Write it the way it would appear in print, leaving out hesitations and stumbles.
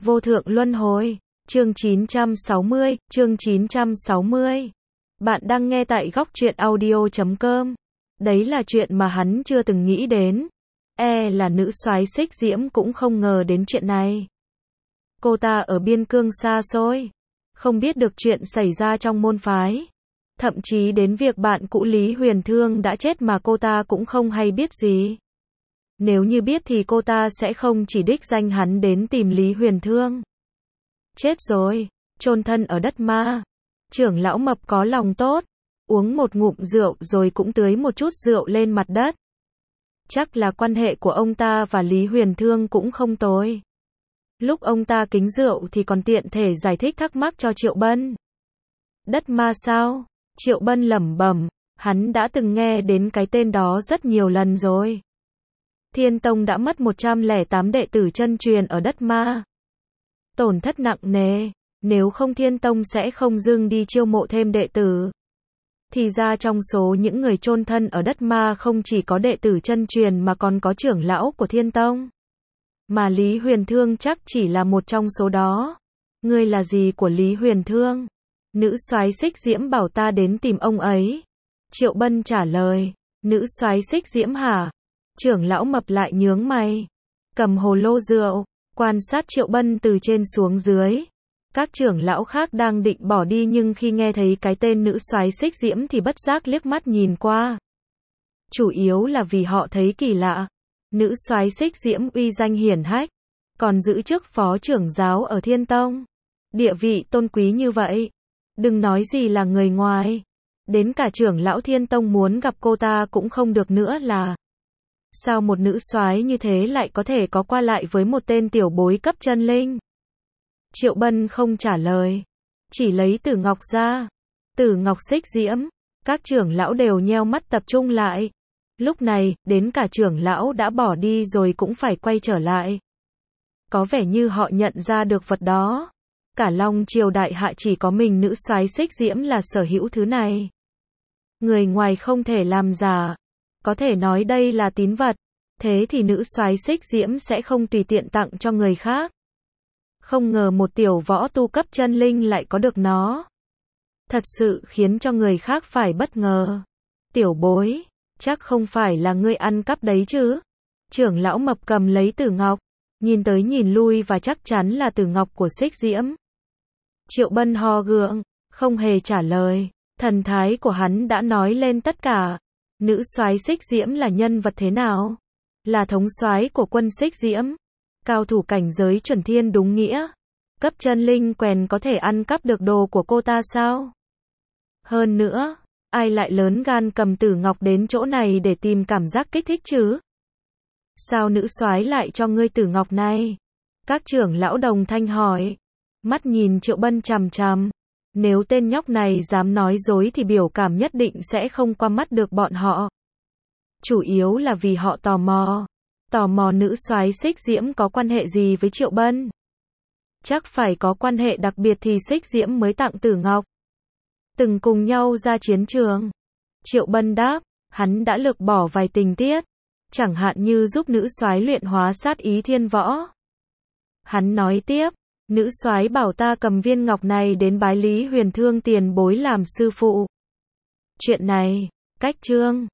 Vô thượng luân hồi, chương 960. Bạn đang nghe tại góc truyện audio.com. Đấy là chuyện mà hắn chưa từng nghĩ đến. Là nữ soái Xích Diễm cũng không ngờ đến chuyện này. Cô ta ở biên cương xa xôi, không biết được chuyện xảy ra trong môn phái. Thậm chí đến việc bạn cũ Lý Huyền Thương đã chết mà cô ta cũng không hay biết gì. Nếu như biết thì cô ta sẽ không chỉ đích danh hắn đến tìm Lý Huyền Thương. Chết rồi, chôn thân ở đất ma. Trưởng lão mập có lòng tốt, uống một ngụm rượu rồi cũng tưới một chút rượu lên mặt đất. Chắc là quan hệ của ông ta và Lý Huyền Thương cũng không tồi. Lúc ông ta kính rượu thì còn tiện thể giải thích thắc mắc cho Triệu Bân. Đất ma sao? Triệu Bân lẩm bẩm, hắn đã từng nghe đến cái tên đó rất nhiều lần rồi. Thiên Tông đã mất 108 đệ tử chân truyền ở đất ma. Tổn thất nặng nề, nếu không Thiên Tông sẽ không dưng đi chiêu mộ thêm đệ tử. Thì ra trong số những người chôn thân ở đất ma không chỉ có đệ tử chân truyền mà còn có trưởng lão của Thiên Tông. Mà Lý Huyền Thương chắc chỉ là một trong số đó. Ngươi là gì của Lý Huyền Thương? Nữ soái Xích Diễm bảo ta đến tìm ông ấy. Triệu Bân trả lời, nữ soái Xích Diễm hả? Trưởng lão mập lại nhướng mày, cầm hồ lô rượu, quan sát Triệu Bân từ trên xuống dưới. Các trưởng lão khác đang định bỏ đi nhưng khi nghe thấy cái tên nữ soái Xích Diễm thì bất giác liếc mắt nhìn qua. Chủ yếu là vì họ thấy kỳ lạ. Nữ soái Xích Diễm uy danh hiển hách, còn giữ chức phó trưởng giáo ở Thiên Tông. Địa vị tôn quý như vậy, đừng nói gì là người ngoài, đến cả trưởng lão Thiên Tông muốn gặp cô ta cũng không được nữa là. Sao một nữ soái như thế lại có thể có qua lại với một tên tiểu bối cấp chân linh? Triệu Bân không trả lời, chỉ lấy Tử Ngọc ra. Tử Ngọc Xích Diễm, các trưởng lão đều nheo mắt tập trung lại. Lúc này, đến cả trưởng lão đã bỏ đi rồi cũng phải quay trở lại. Có vẻ như họ nhận ra được vật đó. Cả Long Triều đại hạ chỉ có mình nữ soái Xích Diễm là sở hữu thứ này. Người ngoài không thể làm giả. Có thể nói đây là tín vật. Thế thì nữ soái Xích Diễm sẽ không tùy tiện tặng cho người khác. Không ngờ một tiểu võ tu cấp chân linh lại có được nó. Thật sự khiến cho người khác phải bất ngờ. Tiểu bối, chắc không phải là ngươi ăn cắp đấy chứ? Trưởng lão mập cầm lấy Tử Ngọc, nhìn tới nhìn lui và chắc chắn là Tử Ngọc của Xích Diễm. Triệu Bân ho gượng, không hề trả lời. Thần thái của hắn đã nói lên tất cả. Nữ soái Xích Diễm là nhân vật thế nào? Là thống soái của quân Xích Diễm. Cao thủ cảnh giới chuẩn thiên đúng nghĩa. Cấp chân linh quèn có thể ăn cắp được đồ của cô ta sao? Hơn nữa, ai lại lớn gan cầm Tử Ngọc đến chỗ này để tìm cảm giác kích thích chứ? Sao nữ soái lại cho ngươi Tử Ngọc này? Các trưởng lão đồng thanh hỏi. Mắt nhìn Triệu Bân chằm chằm. Nếu tên nhóc này dám nói dối thì biểu cảm nhất định sẽ không qua mắt được bọn họ. Chủ yếu là vì họ tò mò. Tò mò nữ soái Xích Diễm có quan hệ gì với Triệu Bân. Chắc phải có quan hệ đặc biệt thì Xích Diễm mới tặng Tử Ngọc. Từng cùng nhau ra chiến trường. Triệu Bân đáp, hắn đã lược bỏ vài tình tiết. Chẳng hạn như giúp nữ soái luyện hóa sát ý thiên võ. Hắn nói tiếp, nữ soái bảo ta cầm viên ngọc này đến bái Lý Huyền Thương tiền bối làm sư phụ. Chuyện này, cách chương